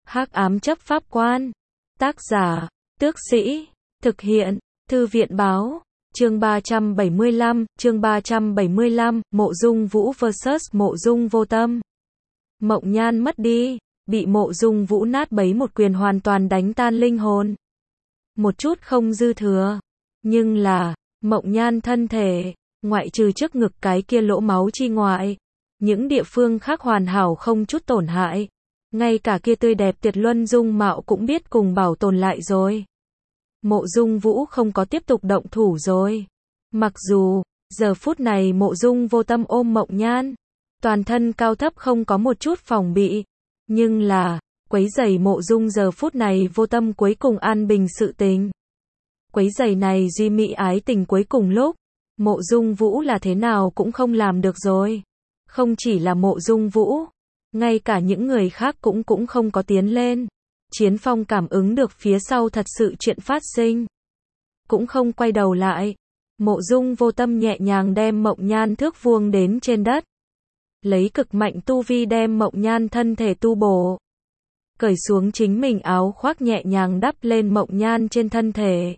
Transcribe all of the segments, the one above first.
Hắc ám chấp pháp quan. Tác giả, Tước Sĩ. Thực hiện, Thư viện báo. Chương 375, Mộ Dung Vũ vs Mộ Dung Vô Tâm. Mộng Nhan mất đi, bị Mộ Dung Vũ nát bấy một quyền hoàn toàn đánh tan linh hồn. Một chút không dư thừa. Nhưng là, Mộng Nhan thân thể, ngoại trừ trước ngực cái kia lỗ máu chi ngoại, những địa phương khác hoàn hảo không chút tổn hại. Ngay cả kia tươi đẹp tuyệt luân dung mạo cũng biết cùng bảo tồn lại rồi. Mộ Dung Vũ không có tiếp tục động thủ rồi. Mặc dù, giờ phút này Mộ Dung Vô Tâm ôm Mộng Nhan, toàn thân cao thấp không có một chút phòng bị. Nhưng là, quấy rầy Mộ Dung giờ phút này Vô Tâm cuối cùng an bình sự tình. Quấy rầy này duy mỹ ái tình cuối cùng lúc, Mộ Dung Vũ là thế nào cũng không làm được rồi. Không chỉ là Mộ Dung Vũ, ngay cả những người khác cũng không có tiến lên. Chiến Phong cảm ứng được phía sau thật sự chuyện phát sinh, cũng không quay đầu lại. Mộ Dung Vô Tâm nhẹ nhàng đem Mộng Nhan thước vuông đến trên đất, lấy cực mạnh tu vi đem Mộng Nhan thân thể tu bổ, cởi xuống chính mình áo khoác nhẹ nhàng đắp lên Mộng Nhan trên thân thể,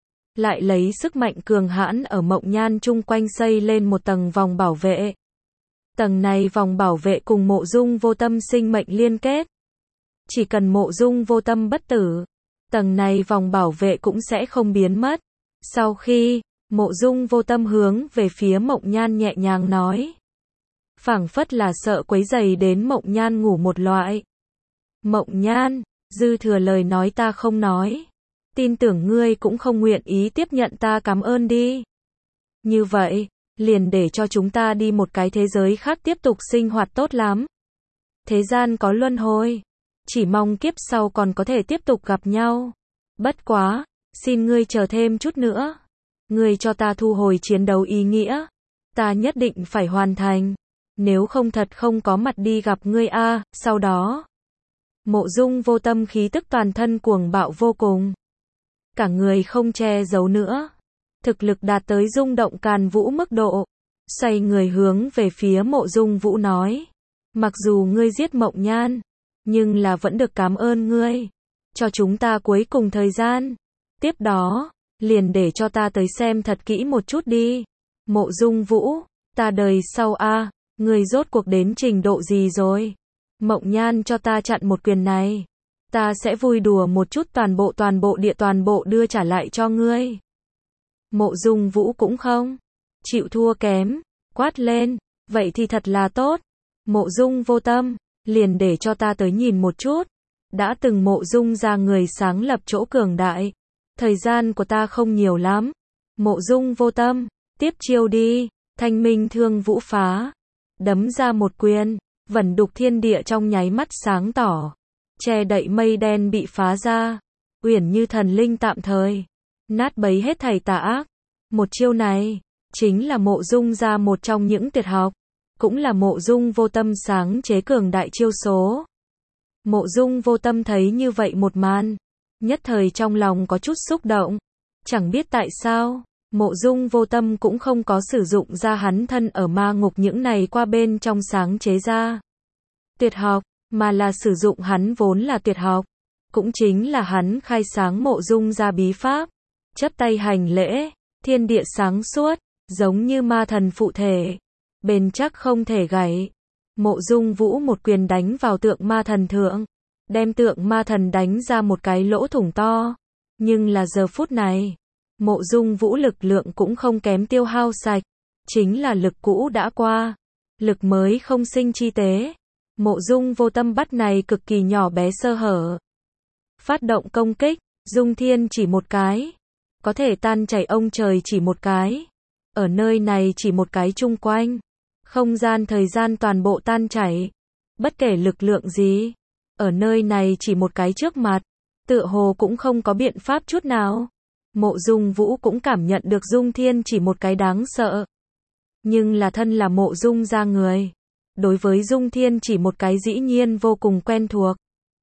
lại lấy sức mạnh cường hãn ở Mộng Nhan chung quanh xây lên một tầng vòng bảo vệ. Tầng này vòng bảo vệ cùng Mộ Dung Vô Tâm sinh mệnh liên kết. Chỉ cần Mộ Dung Vô Tâm bất tử, tầng này vòng bảo vệ cũng sẽ không biến mất. Sau khi, Mộ Dung Vô Tâm hướng về phía Mộng Nhan nhẹ nhàng nói. Phảng phất là sợ quấy rầy đến Mộng Nhan ngủ một loại. Mộng Nhan, dư thừa lời nói ta không nói. Tin tưởng ngươi cũng không nguyện ý tiếp nhận ta cảm ơn đi. Như vậy, liền để cho chúng ta đi một cái thế giới khác tiếp tục sinh hoạt tốt lắm. Thế gian có luân hồi, chỉ mong kiếp sau còn có thể tiếp tục gặp nhau. Bất quá, xin ngươi chờ thêm chút nữa. Ngươi cho ta thu hồi chiến đấu ý nghĩa, ta nhất định phải hoàn thành. Nếu không thật không có mặt đi gặp ngươi a. Sau đó, Mộ Dung Vô Tâm khí tức toàn thân cuồng bạo vô cùng, cả người không che giấu nữa, thực lực đạt tới rung động càn vũ mức độ. Xoay người hướng về phía Mộ Dung Vũ nói, mặc dù ngươi giết Mộng Nhan, nhưng là vẫn được cảm ơn ngươi, cho chúng ta cuối cùng thời gian. Tiếp đó, liền để cho ta tới xem thật kỹ một chút đi. Mộ Dung Vũ, ta đời sau a, ngươi rốt cuộc đến trình độ gì rồi? Mộng Nhan cho ta chặn một quyền này, ta sẽ vui đùa một chút toàn bộ đưa trả lại cho ngươi. Mộ Dung Vũ cũng không chịu thua kém, quát lên, vậy thì thật là tốt. Mộ Dung Vô Tâm, liền để cho ta tới nhìn một chút. Đã từng Mộ Dung ra người sáng lập chỗ cường đại, thời gian của ta không nhiều lắm. Mộ Dung Vô Tâm, tiếp chiêu đi. Thanh minh thương vũ phá, đấm ra một quyền, vẩn đục thiên địa trong nháy mắt sáng tỏ, che đậy mây đen bị phá ra, uyển như thần linh tạm thời, nát bấy hết thảy tà ác. Một chiêu này, chính là Mộ Dung ra một trong những tuyệt học, cũng là Mộ Dung Vô Tâm sáng chế cường đại chiêu số. Mộ Dung Vô Tâm thấy như vậy một màn, nhất thời trong lòng có chút xúc động. Chẳng biết tại sao, Mộ Dung Vô Tâm cũng không có sử dụng ra hắn thân ở ma ngục những này qua bên trong sáng chế ra tuyệt học, mà là sử dụng hắn vốn là tuyệt học, cũng chính là hắn khai sáng Mộ Dung ra bí pháp. Chắp tay hành lễ, thiên địa sáng suốt, giống như ma thần phụ thể, bền chắc không thể gãy. Mộ Dung Vũ một quyền đánh vào tượng ma thần thượng, đem tượng ma thần đánh ra một cái lỗ thủng to. Nhưng là giờ phút này, Mộ Dung Vũ lực lượng cũng không kém tiêu hao sạch, chính là lực cũ đã qua, lực mới không sinh chi tế. Mộ Dung Vô Tâm bắt này cực kỳ nhỏ bé sơ hở, phát động công kích. Dung thiên chỉ một cái, có thể tan chảy ông trời chỉ một cái, ở nơi này chỉ một cái chung quanh, không gian thời gian toàn bộ tan chảy, bất kể lực lượng gì, ở nơi này chỉ một cái trước mặt, tựa hồ cũng không có biện pháp chút nào. Mộ Dung Vũ cũng cảm nhận được Dung thiên chỉ một cái đáng sợ, nhưng là thân là Mộ Dung ra người, đối với Dung thiên chỉ một cái dĩ nhiên vô cùng quen thuộc,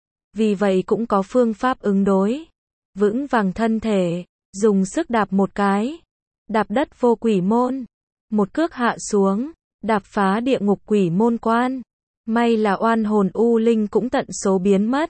vì vậy cũng có phương pháp ứng đối. Vững vàng thân thể, dùng sức đạp một cái, đạp đất vô quỷ môn, một cước hạ xuống, đạp phá địa ngục quỷ môn quan. May là oan hồn u linh cũng tận số biến mất,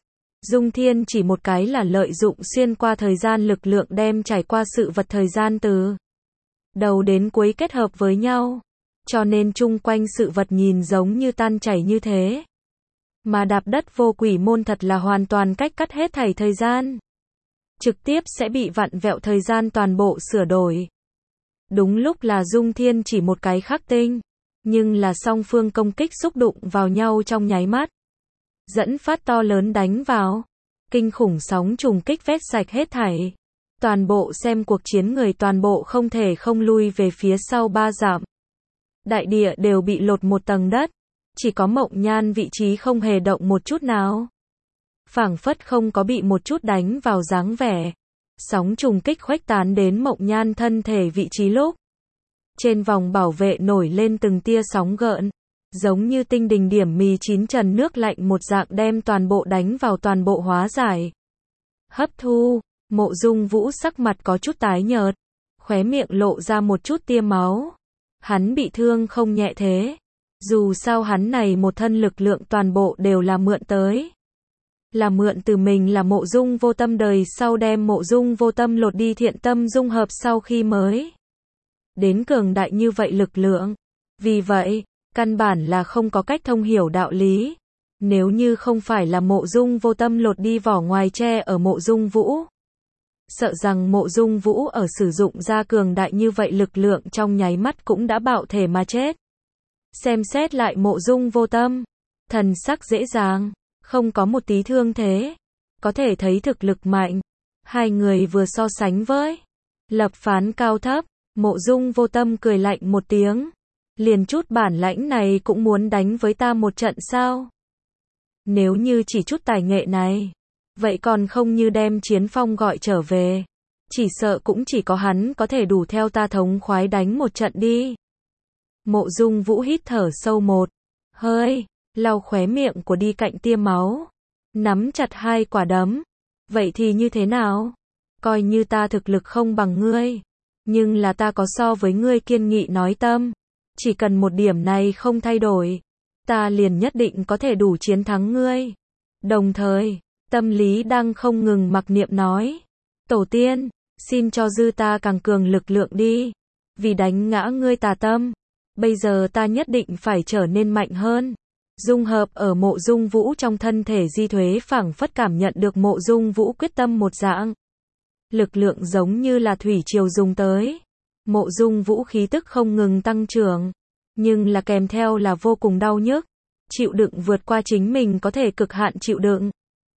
Dung Thiên chỉ một cái là lợi dụng xuyên qua thời gian lực lượng đem trải qua sự vật thời gian từ đầu đến cuối kết hợp với nhau. Cho nên chung quanh sự vật nhìn giống như tan chảy như thế. Mà đạp đất vô quỷ môn thật là hoàn toàn cách cắt hết thảy thời gian. Trực tiếp sẽ bị vặn vẹo thời gian toàn bộ sửa đổi. Đúng lúc là Dung Thiên chỉ một cái khắc tinh. Nhưng là song phương công kích xúc đụng vào nhau trong nháy mắt. Dẫn phát to lớn đánh vào. Kinh khủng sóng trùng kích vét sạch hết thảy. Toàn bộ xem cuộc chiến người toàn bộ không thể không lui về phía sau 3 dặm. Đại địa đều bị lột một tầng đất. Chỉ có Mộng Nhan vị trí không hề động một chút nào. Phảng phất không có bị một chút đánh vào dáng vẻ. Sóng trùng kích khuếch tán đến Mộng Nhan thân thể vị trí lúc. Trên vòng bảo vệ nổi lên từng tia sóng gợn. Giống như tinh đình điểm mì chín trần nước lạnh một dạng đem toàn bộ đánh vào toàn bộ hóa giải. Hấp thu, Mộ Dung Vũ sắc mặt có chút tái nhợt. Khóe miệng lộ ra một chút tia máu. Hắn bị thương không nhẹ thế. Dù sao hắn này một thân lực lượng toàn bộ đều là mượn tới. Là mượn từ mình là Mộ Dung Vô Tâm đời sau đem Mộ Dung Vô Tâm lột đi thiện tâm dung hợp sau khi mới đến cường đại như vậy lực lượng. Vì vậy, căn bản là không có cách thông hiểu đạo lý. Nếu như không phải là Mộ Dung Vô Tâm lột đi vỏ ngoài che ở Mộ Dung Vũ. Sợ rằng Mộ Dung Vũ ở sử dụng ra cường đại như vậy lực lượng trong nháy mắt cũng đã bạo thể mà chết. Xem xét lại Mộ Dung Vô Tâm. Thần sắc dễ dàng. Không có một tí thương thế. Có thể thấy thực lực mạnh. Hai người vừa so sánh với. Lập phán cao thấp. Mộ Dung Vô Tâm cười lạnh một tiếng. Liền chút bản lãnh này cũng muốn đánh với ta một trận sao? Nếu như chỉ chút tài nghệ này. Vậy còn không như đem Chiến Phong gọi trở về. Chỉ sợ cũng chỉ có hắn có thể đủ theo ta thống khoái đánh một trận đi. Mộ Dung Vũ hít thở sâu một hơi. Lau khóe miệng của đi cạnh tia máu. Nắm chặt hai quả đấm. Vậy thì như thế nào? Coi như ta thực lực không bằng ngươi. Nhưng là ta có so với ngươi kiên nghị nói tâm. Chỉ cần một điểm này không thay đổi. Ta liền nhất định có thể đủ chiến thắng ngươi. Đồng thời, tâm lý đang không ngừng mặc niệm nói. Tổ tiên, xin cho dư ta càng cường lực lượng đi. Vì đánh ngã ngươi tà tâm. Bây giờ ta nhất định phải trở nên mạnh hơn. Dung hợp ở Mộ Dung Vũ trong thân thể Di Thuế phảng phất cảm nhận được Mộ Dung Vũ quyết tâm một dạng. Lực lượng giống như là thủy triều dùng tới. Mộ Dung Vũ khí tức không ngừng tăng trưởng. Nhưng là kèm theo là vô cùng đau nhức. Chịu đựng vượt qua chính mình có thể cực hạn chịu đựng.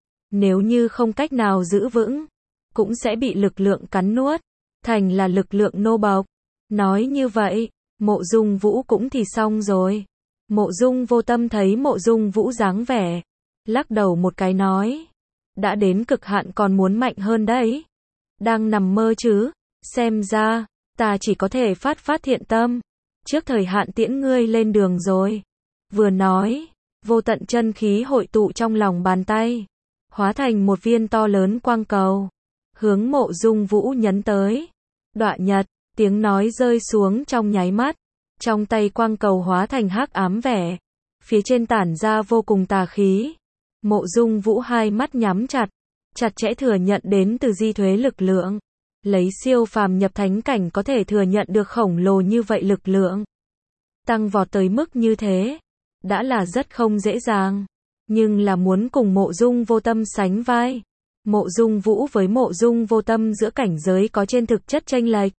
Nếu như không cách nào giữ vững. Cũng sẽ bị lực lượng cắn nuốt. Thành là lực lượng nô bộc. Nói như vậy, Mộ Dung Vũ cũng thì xong rồi. Mộ Dung Vô Tâm thấy Mộ Dung Vũ dáng vẻ. Lắc đầu một cái nói. Đã đến cực hạn còn muốn mạnh hơn đấy. Đang nằm mơ chứ. Xem ra, ta chỉ có thể phát thiện tâm. Trước thời hạn tiễn ngươi lên đường rồi. Vừa nói, vô tận chân khí hội tụ trong lòng bàn tay. Hóa thành một viên to lớn quang cầu. Hướng Mộ Dung Vũ nhấn tới. Đọa nhật, tiếng nói rơi xuống trong nháy mắt. Trong tay quang cầu hóa thành hắc ám vẻ. Phía trên tản ra vô cùng tà khí. Mộ Dung Vũ hai mắt nhắm chặt. Chặt chẽ thừa nhận đến từ Di Thuế lực lượng. Lấy siêu phàm nhập thánh cảnh có thể thừa nhận được khổng lồ như vậy lực lượng. Tăng vọt tới mức như thế. Đã là rất không dễ dàng. Nhưng là muốn cùng Mộ Dung Vô Tâm sánh vai. Mộ Dung Vũ với Mộ Dung Vô Tâm giữa cảnh giới có trên thực chất chênh lệch.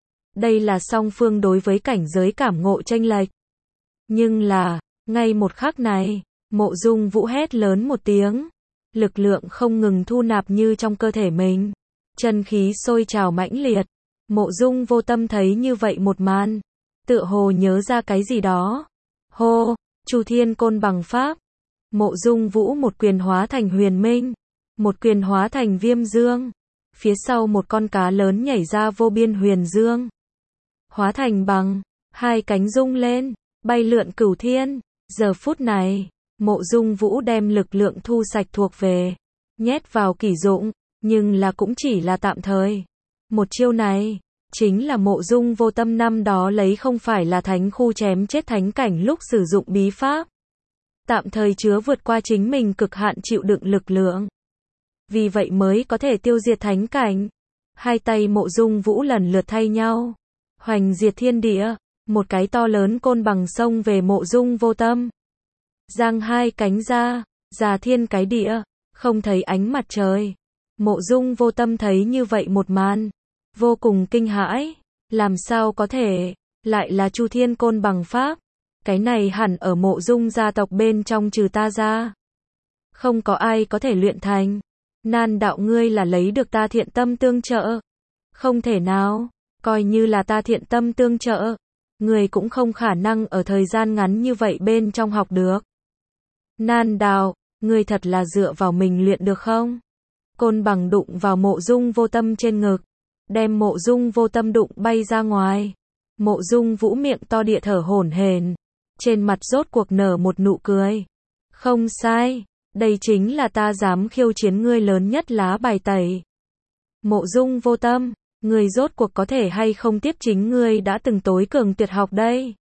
Đây là song phương đối với cảnh giới cảm ngộ chênh lệch. Nhưng là, ngay một khắc này, Mộ Dung Vũ hét lớn một tiếng. Lực lượng không ngừng thu nạp như trong cơ thể mình. Chân khí sôi trào mãnh liệt. Mộ Dung Vô Tâm thấy như vậy một màn. Tựa hồ nhớ ra cái gì đó. Hô, Chu Thiên Côn Bằng Pháp. Mộ Dung Vũ một quyền hóa thành Huyền Minh. Một quyền hóa thành Viêm Dương. Phía sau một con cá lớn nhảy ra vô biên huyền dương. Hóa thành bằng. Hai cánh rung lên. Bay lượn cửu thiên. Giờ phút này, Mộ Dung Vũ đem lực lượng thu sạch thuộc về. Nhét vào kỷ dụng. Nhưng là cũng chỉ là tạm thời. Một chiêu này, chính là Mộ Dung Vô Tâm năm đó lấy không phải là thánh khu chém chết thánh cảnh lúc sử dụng bí pháp. Tạm thời chứa vượt qua chính mình cực hạn chịu đựng lực lượng. vì vậy mới có thể tiêu diệt thánh cảnh. Hai tay Mộ Dung Vũ lần lượt thay nhau, hoành diệt thiên địa, một cái to lớn côn bằng xông về Mộ Dung Vô Tâm. Giang hai cánh ra, già thiên cái địa, không thấy ánh mặt trời. Mộ Dung Vô Tâm thấy như vậy một màn, vô cùng kinh hãi, làm sao có thể, lại là Chu Thiên Côn Bằng pháp, cái này hẳn ở Mộ Dung gia tộc bên trong trừ ta ra, không có ai có thể luyện thành. Nan đạo ngươi là lấy được ta thiện tâm tương trợ? Không thể nào, coi như là ta thiện tâm tương trợ, ngươi cũng không khả năng ở thời gian ngắn như vậy bên trong học được. Nan đạo, ngươi thật là dựa vào mình luyện được không? Côn bằng đụng vào Mộ Dung Vô Tâm trên ngực, đem Mộ Dung Vô Tâm đụng bay ra ngoài. Mộ Dung Vũ miệng to địa thở hổn hển, trên mặt rốt cuộc nở một nụ cười. Không sai, đây chính là ta dám khiêu chiến ngươi lớn nhất lá bài tẩy. Mộ Dung Vô Tâm, ngươi rốt cuộc có thể hay không tiếp chính ngươi đã từng tối cường tuyệt học đây?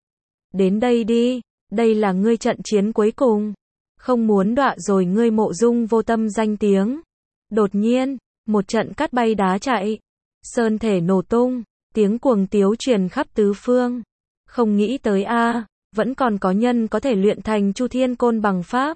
Đến đây đi, đây là ngươi trận chiến cuối cùng. Không muốn đọa rồi ngươi Mộ Dung Vô Tâm danh tiếng. Đột nhiên, một trận cát bay đá chạy, sơn thể nổ tung, tiếng cuồng tiếu truyền khắp tứ phương. Không nghĩ tới a, vẫn còn có nhân có thể luyện thành Chu Thiên Côn Bằng pháp.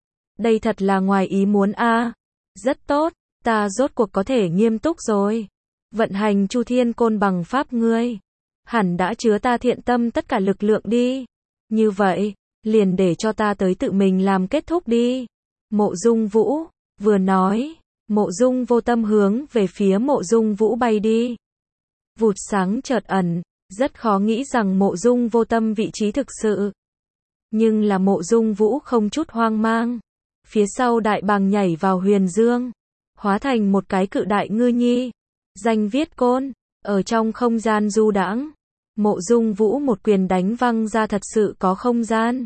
Đây thật là ngoài ý muốn a. Rất tốt, ta rốt cuộc có thể nghiêm túc rồi. Vận hành Chu Thiên Côn Bằng pháp ngươi, hẳn đã chứa ta thiện tâm tất cả lực lượng đi. Như vậy, liền để cho ta tới tự mình làm kết thúc đi. Mộ Dung Vũ vừa nói, Mộ Dung Vô Tâm hướng về phía Mộ Dung Vũ bay đi. Vụt sáng chợt ẩn, rất khó nghĩ rằng Mộ Dung Vô Tâm vị trí thực sự. Nhưng là Mộ Dung Vũ không chút hoang mang. Phía sau đại bàng nhảy vào huyền dương, hóa thành một cái cự đại ngư nhi, danh viết côn, ở trong không gian du đãng. Mộ Dung Vũ một quyền đánh văng ra thật sự có không gian,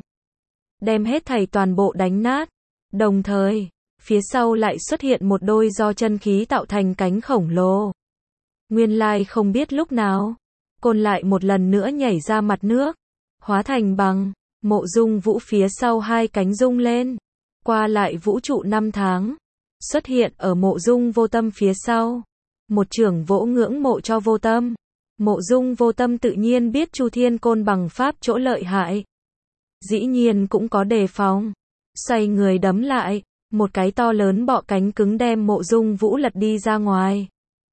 đem hết thảy toàn bộ đánh nát. Đồng thời, phía sau lại xuất hiện một đôi do chân khí tạo thành cánh khổng lồ. Nguyên lai không biết lúc nào, côn lại một lần nữa nhảy ra mặt nước, hóa thành bằng. Mộ Dung Vũ phía sau hai cánh rung lên, qua lại vũ trụ năm tháng, xuất hiện ở Mộ Dung Vô Tâm phía sau. Một chưởng vỗ ngưỡng mộ cho Vô Tâm. Mộ Dung Vô Tâm tự nhiên biết Chu Thiên Côn Bằng pháp chỗ lợi hại, dĩ nhiên cũng có đề phòng, xoay người đấm lại, một cái to lớn bọ cánh cứng đem Mộ Dung Vũ lật đi ra ngoài.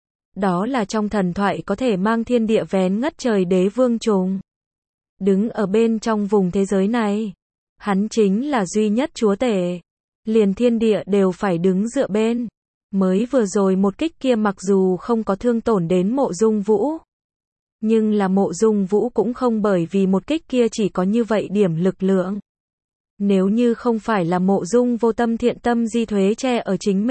Đó là trong thần thoại có thể mang thiên địa vén ngất trời đế vương trùng. Đứng ở bên trong vùng thế giới này, hắn chính là duy nhất chúa tể, liền thiên địa đều phải đứng dựa bên. Mới vừa rồi một kích kia mặc dù không có thương tổn đến Mộ Dung Vũ, nhưng là Mộ Dung Vũ cũng không bởi vì một kích kia chỉ có như vậy điểm lực lượng. Nếu như không phải là Mộ Dung Vô Tâm thiện tâm di thuế che ở chính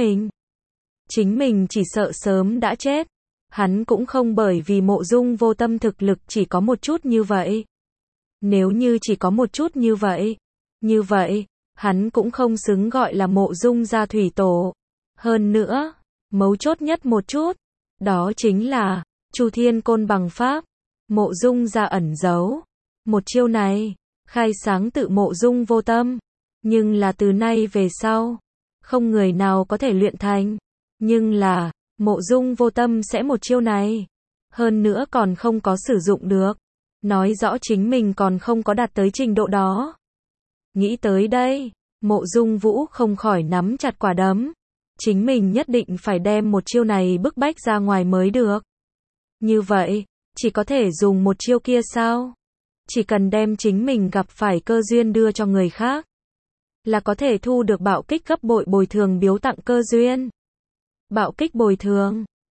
mình chỉ sợ sớm đã chết. Hắn cũng không bởi vì Mộ Dung Vô Tâm thực lực chỉ có một chút như vậy. Nếu như chỉ có một chút như vậy, hắn cũng không xứng gọi là Mộ Dung gia thủy tổ. Hơn nữa, mấu chốt nhất một chút, đó chính là Chu Thiên Côn Bằng pháp. Mộ Dung gia ẩn giấu một chiêu này, khai sáng tự Mộ Dung Vô Tâm, nhưng là từ nay về sau, không người nào có thể luyện thành. Nhưng là, Mộ Dung Vô Tâm sẽ một chiêu này, hơn nữa còn không có sử dụng được, nói rõ chính mình còn không có đạt tới trình độ đó. Nghĩ tới đây, Mộ Dung Vũ không khỏi nắm chặt quả đấm, chính mình nhất định phải đem một chiêu này bức bách ra ngoài mới được. Như vậy, chỉ có thể dùng một chiêu kia sao? Chỉ cần đem chính mình gặp phải cơ duyên đưa cho người khác, là có thể thu được bạo kích gấp bội bồi thường biếu tặng cơ duyên. Bạo kích bồi thường